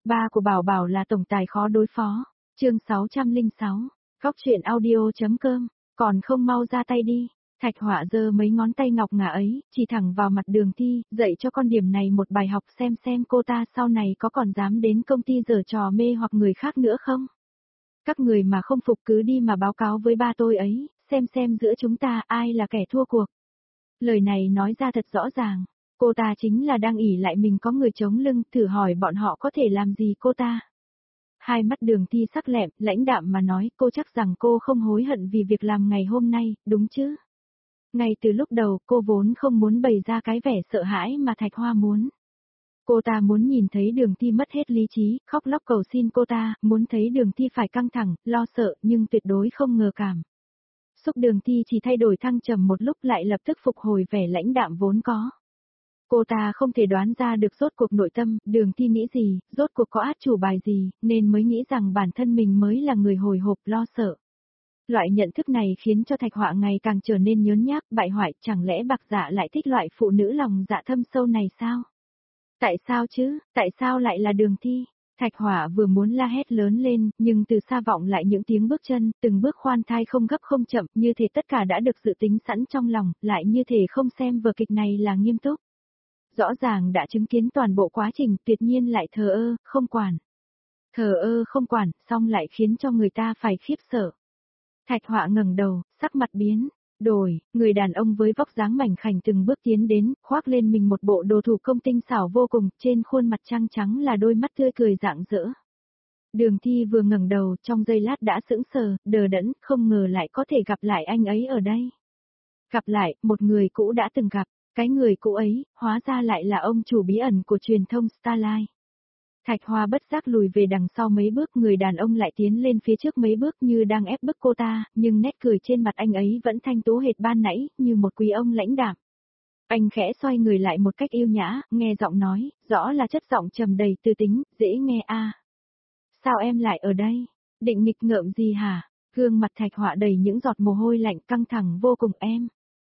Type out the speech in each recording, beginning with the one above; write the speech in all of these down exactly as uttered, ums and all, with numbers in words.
Ba của Bảo Bảo là tổng tài khó đối phó. Chương sáu trăm lẻ sáu. Góc truyện audio.com. Còn không mau ra tay đi. Thạch Họa giơ mấy ngón tay ngọc ngà ấy, chỉ thẳng vào mặt Đường Thi, dạy cho con điểm này một bài học xem xem cô ta sau này có còn dám đến công ty giở trò mê hoặc người khác nữa không. Các người mà không phục cứ đi mà báo cáo với ba tôi ấy, xem xem giữa chúng ta ai là kẻ thua cuộc. Lời này nói ra thật rõ ràng, cô ta chính là đang ỷ lại mình có người chống lưng, thử hỏi bọn họ có thể làm gì cô ta. Hai mắt Đường Thi sắc lẹm, lãnh đạm mà nói, cô chắc rằng cô không hối hận vì việc làm ngày hôm nay, đúng chứ? Ngay từ lúc đầu, cô vốn không muốn bày ra cái vẻ sợ hãi mà Thạch Hoa muốn. Cô ta muốn nhìn thấy Đường Thi mất hết lý trí, khóc lóc cầu xin cô ta, muốn thấy Đường Thi phải căng thẳng, lo sợ, nhưng tuyệt đối không ngờ cảm. Xúc Đường Thi chỉ thay đổi thăng trầm một lúc lại lập tức phục hồi vẻ lãnh đạm vốn có. Cô ta không thể đoán ra được rốt cuộc nội tâm, Đường Thi nghĩ gì, rốt cuộc có át chủ bài gì, nên mới nghĩ rằng bản thân mình mới là người hồi hộp lo sợ. Loại nhận thức này khiến cho Thạch Họa ngày càng trở nên nhớn nhác, bại hoại, chẳng lẽ Bạc Dạ lại thích loại phụ nữ lòng dạ thâm sâu này sao? Tại sao chứ, tại sao lại là Đường Thi? Thạch Họa vừa muốn la hét lớn lên, nhưng từ xa vọng lại những tiếng bước chân, từng bước khoan thai không gấp không chậm, như thể tất cả đã được dự tính sẵn trong lòng, lại như thể không xem vở kịch này là nghiêm túc. Rõ ràng đã chứng kiến toàn bộ quá trình, tuyệt nhiên lại thờ ơ, không quản. Thờ ơ không quản, xong lại khiến cho người ta phải khiếp sợ. Thạch Họa ngẩng đầu, sắc mặt biến đổi, người đàn ông với vóc dáng mảnh khảnh từng bước tiến đến, khoác lên mình một bộ đồ thủ công tinh xảo vô cùng, trên khuôn mặt trăng trắng là đôi mắt tươi cười rạng rỡ. Đường Thi vừa ngẩng đầu, trong giây lát đã sững sờ, đờ đẫn, không ngờ lại có thể gặp lại anh ấy ở đây. Gặp lại, một người cũ đã từng gặp, cái người cũ ấy, hóa ra lại là ông chủ bí ẩn của truyền thông Starline. Thạch Hoa bất giác lùi về đằng sau mấy bước, người đàn ông lại tiến lên phía trước mấy bước như đang ép bức cô ta, nhưng nét cười trên mặt anh ấy vẫn thanh tú hệt ban nãy, như một quý ông lãnh đạm. Anh khẽ xoay người lại một cách yêu nhã, nghe giọng nói, rõ là chất giọng trầm đầy tư tính, dễ nghe a. À. Sao em lại ở đây? Định nghịch ngợm gì hả? Gương mặt Thạch Họa đầy những giọt mồ hôi lạnh, căng thẳng vô cùng em.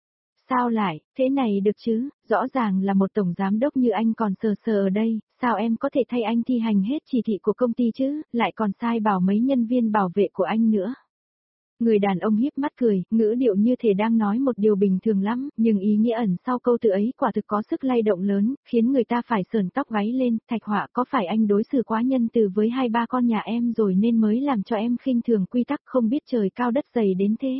Sao lại, thế này được chứ, rõ ràng là một tổng giám đốc như anh còn sờ sờ ở đây, sao em có thể thay anh thi hành hết chỉ thị của công ty chứ, lại còn sai bảo mấy nhân viên bảo vệ của anh nữa. Người đàn ông híp mắt cười, ngữ điệu như thể đang nói một điều bình thường lắm, nhưng ý nghĩa ẩn sau câu từ ấy quả thực có sức lay động lớn, khiến người ta phải sờn tóc gáy lên. Thạch Họa, có phải anh đối xử quá nhân từ với hai ba con nhà em rồi nên mới làm cho em khinh thường quy tắc, không biết trời cao đất dày đến thế?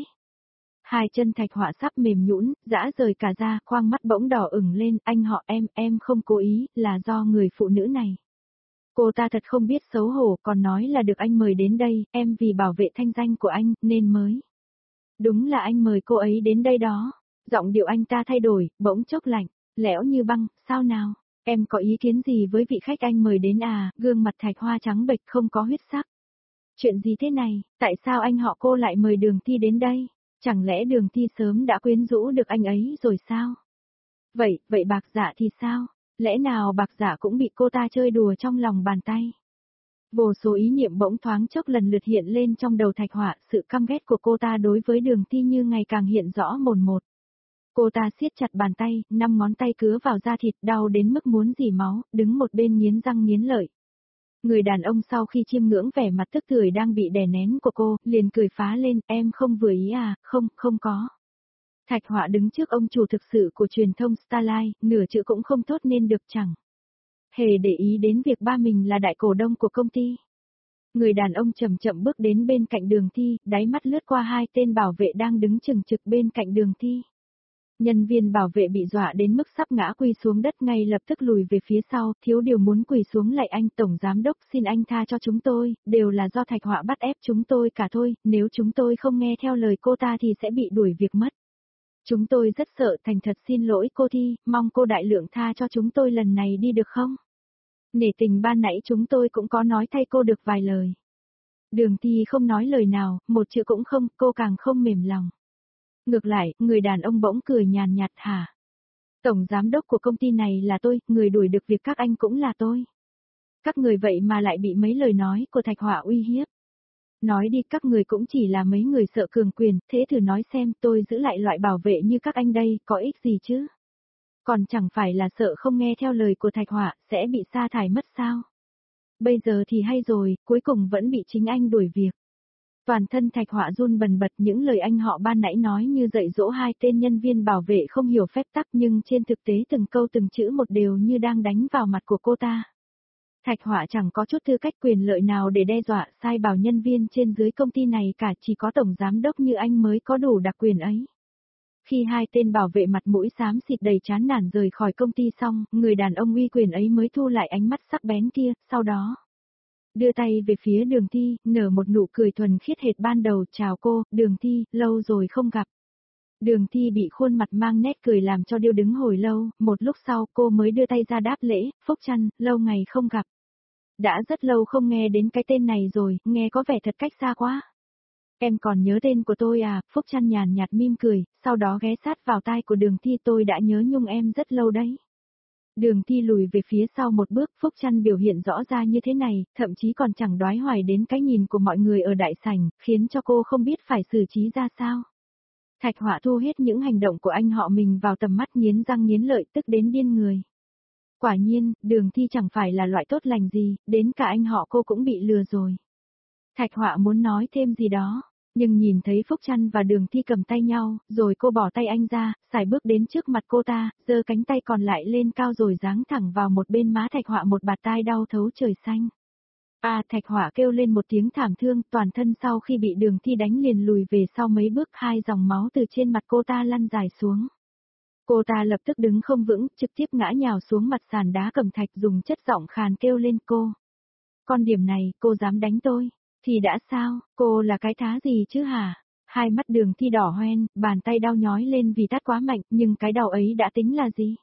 Hai chân Thạch Họa sắp mềm nhũn, dã rời cả ra, khoang mắt bỗng đỏ ửng lên, anh họ em, em không cố ý, là do người phụ nữ này. Cô ta thật không biết xấu hổ, còn nói là được anh mời đến đây, em vì bảo vệ thanh danh của anh, nên mới. Đúng là anh mời cô ấy đến đây đó. Giọng điệu anh ta thay đổi, bỗng chốc lạnh, lẽo như băng, sao nào, em có ý kiến gì với vị khách anh mời đến à, gương mặt Thạch Hoa trắng bệch không có huyết sắc. Chuyện gì thế này, tại sao anh họ cô lại mời Đường Thi đến đây? Chẳng lẽ Đường Thi sớm đã quyến rũ được anh ấy rồi sao? Vậy, vậy Bạc Dạ thì sao? Lẽ nào Bạc Dạ cũng bị cô ta chơi đùa trong lòng bàn tay? Vô số ý niệm bỗng thoáng chốc lần lượt hiện lên trong đầu Thạch Họa, sự căm ghét của cô ta đối với Đường Thi như ngày càng hiện rõ mồn một. Cô ta siết chặt bàn tay, năm ngón tay cứa vào da thịt, đau đến mức muốn rỉ máu, đứng một bên nghiến răng nghiến lợi. Người đàn ông sau khi chiêm ngưỡng vẻ mặt tức tưởi đang bị đè nén của cô, liền cười phá lên, em không vừa ý à, không, không có. Thạch Họa đứng trước ông chủ thực sự của truyền thông Starline, nửa chữ cũng không thốt nên được chẳng. Hề để ý đến việc ba mình là đại cổ đông của công ty. Người đàn ông chậm chậm bước đến bên cạnh Đường Thi, đáy mắt lướt qua hai tên bảo vệ đang đứng chừng trực bên cạnh Đường Thi. Nhân viên bảo vệ bị dọa đến mức sắp ngã quỳ xuống đất ngay lập tức lùi về phía sau, thiếu điều muốn quỳ xuống lạy anh tổng giám đốc, xin anh tha cho chúng tôi, đều là do Thạch Họa bắt ép chúng tôi cả thôi, nếu chúng tôi không nghe theo lời cô ta thì sẽ bị đuổi việc mất. Chúng tôi rất sợ, thành thật xin lỗi cô Thi, mong cô đại lượng tha cho chúng tôi lần này đi được không? Nể tình ban nãy chúng tôi cũng có nói thay cô được vài lời. Đường Thi không nói lời nào, một chữ cũng không, cô càng không mềm lòng. Ngược lại, người đàn ông bỗng cười nhàn nhạt, hả? Tổng giám đốc của công ty này là tôi, người đuổi được việc các anh cũng là tôi. Các người vậy mà lại bị mấy lời nói của Thạch Họa uy hiếp. Nói đi, các người cũng chỉ là mấy người sợ cường quyền, thế thử nói xem tôi giữ lại loại bảo vệ như các anh đây, có ích gì chứ? Còn chẳng phải là sợ không nghe theo lời của Thạch Họa, sẽ bị sa thải mất sao? Bây giờ thì hay rồi, cuối cùng vẫn bị chính anh đuổi việc. Toàn thân Thạch Họa run bần bật, những lời anh họ ban nãy nói như dạy dỗ hai tên nhân viên bảo vệ không hiểu phép tắc, nhưng trên thực tế từng câu từng chữ một đều như đang đánh vào mặt của cô ta. Thạch Họa chẳng có chút tư cách quyền lợi nào để đe dọa sai bảo nhân viên trên dưới công ty này cả, chỉ có tổng giám đốc như anh mới có đủ đặc quyền ấy. Khi hai tên bảo vệ mặt mũi xám xịt đầy chán nản rời khỏi công ty xong, người đàn ông uy quyền ấy mới thu lại ánh mắt sắc bén kia, sau đó đưa tay về phía Đường Thi, nở một nụ cười thuần khiết hệt ban đầu, chào cô, Đường Thi, lâu rồi không gặp. Đường Thi bị khuôn mặt mang nét cười làm cho điêu đứng hồi lâu, một lúc sau cô mới đưa tay ra đáp lễ, Phúc Trăn, lâu ngày không gặp. Đã rất lâu không nghe đến cái tên này rồi, nghe có vẻ thật cách xa quá. Em còn nhớ tên của tôi à, Phúc Trăn nhàn nhạt mỉm cười, sau đó ghé sát vào tai của Đường Thi, tôi đã nhớ nhung em rất lâu đấy. Đường Thi lùi về phía sau một bước, Phúc Trăn biểu hiện rõ ra như thế này, thậm chí còn chẳng đoái hoài đến cái nhìn của mọi người ở đại sảnh, khiến cho cô không biết phải xử trí ra sao. Thạch Họa thu hết những hành động của anh họ mình vào tầm mắt, nghiến răng nghiến lợi, tức đến điên người. Quả nhiên, Đường Thi chẳng phải là loại tốt lành gì, đến cả anh họ cô cũng bị lừa rồi. Thạch Họa muốn nói thêm gì đó, nhưng nhìn thấy Phúc Trăn và Đường Thi cầm tay nhau, rồi cô bỏ tay anh ra, sải bước đến trước mặt cô ta, giơ cánh tay còn lại lên cao rồi giáng thẳng vào một bên má Thạch Họa một bạt tai đau thấu trời xanh. À, Thạch Họa kêu lên một tiếng thảm thương, toàn thân sau khi bị Đường Thi đánh liền lùi về sau mấy bước, hai dòng máu từ trên mặt cô ta lăn dài xuống. Cô ta lập tức đứng không vững, trực tiếp ngã nhào xuống mặt sàn đá cẩm thạch, dùng chất giọng khàn kêu lên, cô. Con điểm này, cô dám đánh tôi? Thì đã sao, cô là cái thá gì chứ hả? Hai mắt Đường Thi đỏ hoen, bàn tay đau nhói lên vì tát quá mạnh, nhưng cái đau ấy đã tính là gì?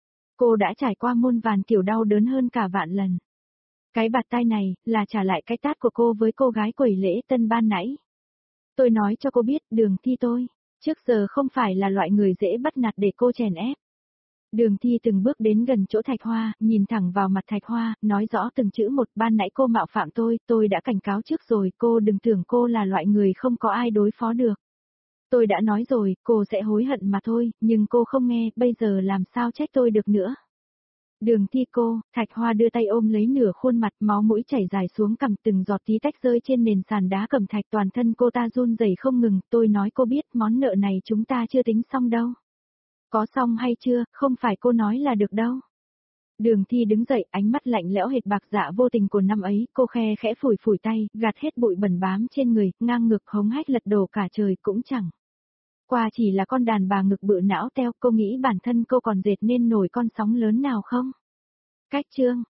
Cô đã trải qua muôn vàn kiểu đau đớn hơn cả vạn lần. Cái bạt tai này, là trả lại cái tát của cô với cô gái quẩy lễ tân ban nãy. Tôi nói cho cô biết, Đường Thi tôi, trước giờ không phải là loại người dễ bắt nạt để cô chèn ép. Đường Thi từng bước đến gần chỗ Thạch Hoa, nhìn thẳng vào mặt Thạch Hoa, nói rõ từng chữ một, ban nãy cô mạo phạm tôi, tôi đã cảnh cáo trước rồi, cô đừng tưởng cô là loại người không có ai đối phó được. Tôi đã nói rồi, cô sẽ hối hận mà thôi, nhưng cô không nghe, bây giờ làm sao trách tôi được nữa. Đường Thi cô, Thạch Hoa đưa tay ôm lấy nửa khuôn mặt, máu mũi chảy dài xuống cằm, từng giọt tí tách rơi trên nền sàn đá cẩm thạch, toàn thân cô ta run rẩy không ngừng, tôi nói cô biết, món nợ này chúng ta chưa tính xong đâu. Có xong hay chưa, không phải cô nói là được đâu. Đường Thi đứng dậy, ánh mắt lạnh lẽo hệt bạc dạ vô tình của năm ấy, cô khe khẽ phủi phủi tay, gạt hết bụi bẩn bám trên người, ngang ngực hống hách lật đổ cả trời cũng chẳng. Qua chỉ là con đàn bà ngực bự não teo, cô nghĩ bản thân cô còn dệt nên nổi con sóng lớn nào không? Cách chương